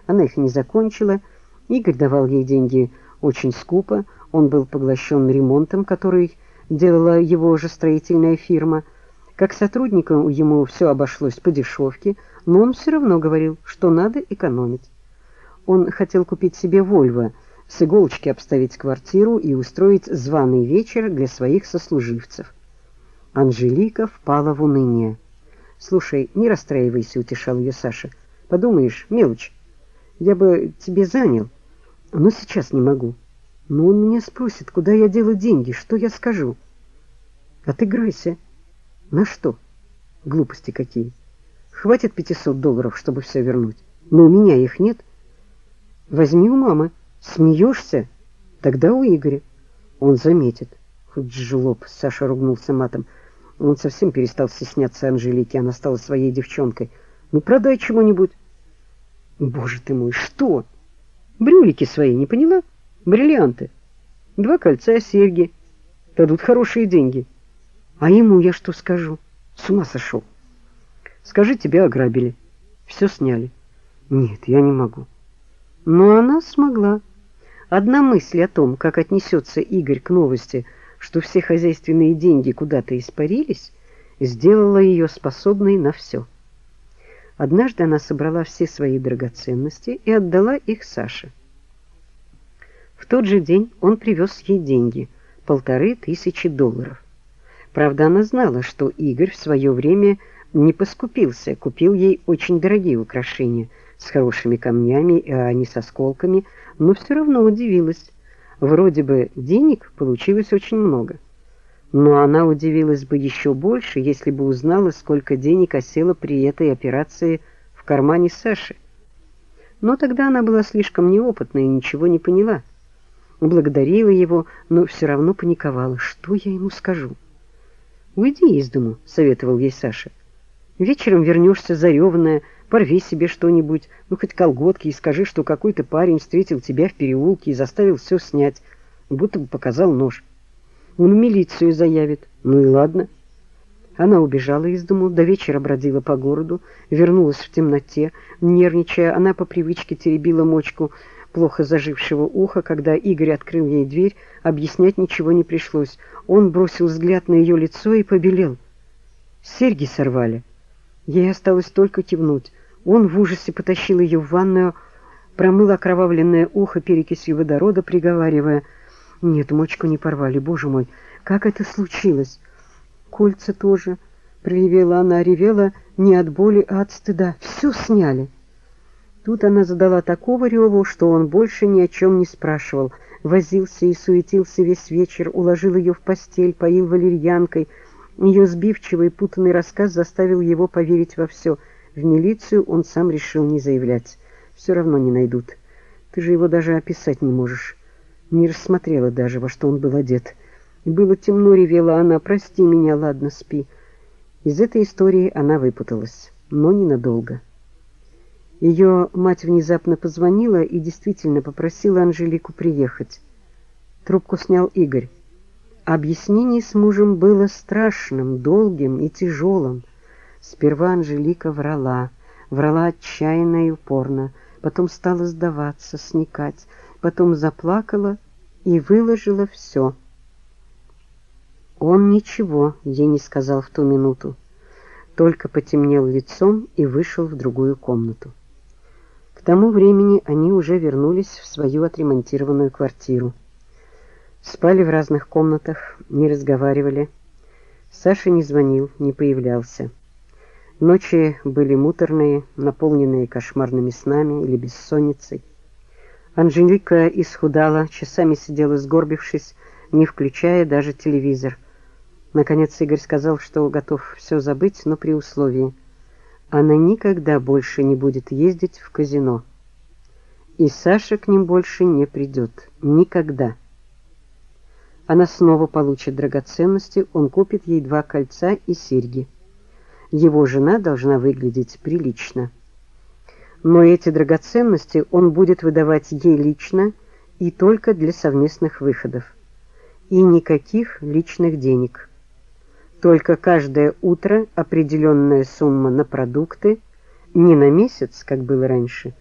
Она их не закончила. Игорь давал ей деньги очень скупо. Он был поглощен ремонтом, который делала его же строительная фирма. Как сотруднику ему все обошлось по дешевке, но он все равно говорил, что надо экономить. Он хотел купить себе «Вольво», с иголочки обставить квартиру и устроить званый вечер для своих сослуживцев. Анжелика впала в уныние. «Слушай, не расстраивайся», — утешал ее Саша. «Подумаешь, мелочь. Я бы тебе занял, но сейчас не могу. Но он меня спросит, куда я дела деньги, что я скажу?» «Отыграйся». «На что?» «Глупости какие. Хватит $500, чтобы все вернуть. Но у меня их нет». «Возьми у мамы. Смеешься? Тогда у Игоря. Он заметит». «Хоть жлоб», — Саша ругнулся матом. Он совсем перестал стесняться Анжелики, она стала своей девчонкой. «Ну, продай чего-нибудь». «Боже ты мой, что?» «Брюлики свои, не поняла? Бриллианты. 2 кольца, серьги. Дадут хорошие деньги». «А ему я что скажу? С ума сошел». «Скажи, тебя ограбили. Все сняли». «Нет, я не могу». Но она смогла. Одна мысль о том, как отнесется Игорь к новости, что все хозяйственные деньги куда-то испарились, сделала ее способной на все. Однажды она собрала все свои драгоценности и отдала их Саше. В тот же день он привез ей деньги – $1500. Правда, она знала, что Игорь в свое время не поскупился, купил ей очень дорогие украшения с хорошими камнями, а не с осколками, но все равно удивилась. Вроде бы денег получилось очень много. Но она удивилась бы еще больше, если бы узнала, сколько денег осело при этой операции в кармане Саши. Но тогда она была слишком неопытна и ничего не поняла. Благодарила его, но все равно паниковала. Что я ему скажу? «Уйди из дому», — советовал ей Саша. «Вечером вернешься зареванная, порви себе что-нибудь, ну хоть колготки, и скажи, что какой-то парень встретил тебя в переулке и заставил все снять, будто бы показал нож. Он в милицию заявит. Ну и ладно». Она убежала из дому, до вечера бродила по городу, вернулась в темноте. Нервничая, она по привычке теребила мочку плохо зажившего уха. Когда Игорь открыл ей дверь, объяснять ничего не пришлось. Он бросил взгляд на ее лицо и побелел. Серьги сорвали. Ей осталось только кивнуть. Он в ужасе потащил ее в ванную, промыл окровавленное ухо перекисью водорода, приговаривая: «Нет, мочку не порвали, боже мой, как это случилось?» «Кольца тоже», — проревела она, ревела не от боли, а от стыда. «Все сняли». Тут она задала такого реву, что он больше ни о чем не спрашивал. Возился и суетился весь вечер, уложил ее в постель, поил валерьянкой. Ее сбивчивый, путанный рассказ заставил его поверить во все. В милицию он сам решил не заявлять. Все равно не найдут. Ты же его даже описать не можешь. Не рассмотрела даже, во что он был одет. Было темно, ревела она. «Прости меня, ладно, спи». Из этой истории она выпуталась, но ненадолго. Ее мать внезапно позвонила и действительно попросила Анжелику приехать. Трубку снял Игорь. Объяснение с мужем было страшным, долгим и тяжелым. Сперва Анжелика врала отчаянно и упорно, потом стала сдаваться, сникать, потом заплакала и выложила все. Он ничего ей не сказал в ту минуту, только потемнел лицом и вышел в другую комнату. К тому времени они уже вернулись в свою отремонтированную квартиру. Спали в разных комнатах, не разговаривали. Саша не звонил, не появлялся. Ночи были муторные, наполненные кошмарными снами или бессонницей. Анжелика исхудала, часами сидела сгорбившись, не включая даже телевизор. Наконец Игорь сказал, что готов все забыть, но при условии: она никогда больше не будет ездить в казино. И Саша к ним больше не придет. Никогда. Она снова получит драгоценности, он купит ей 2 кольца и серьги. Его жена должна выглядеть прилично. Но эти драгоценности он будет выдавать ей лично и только для совместных выходов. И никаких личных денег. Только каждое утро определенная сумма на продукты, не на месяц, как было раньше,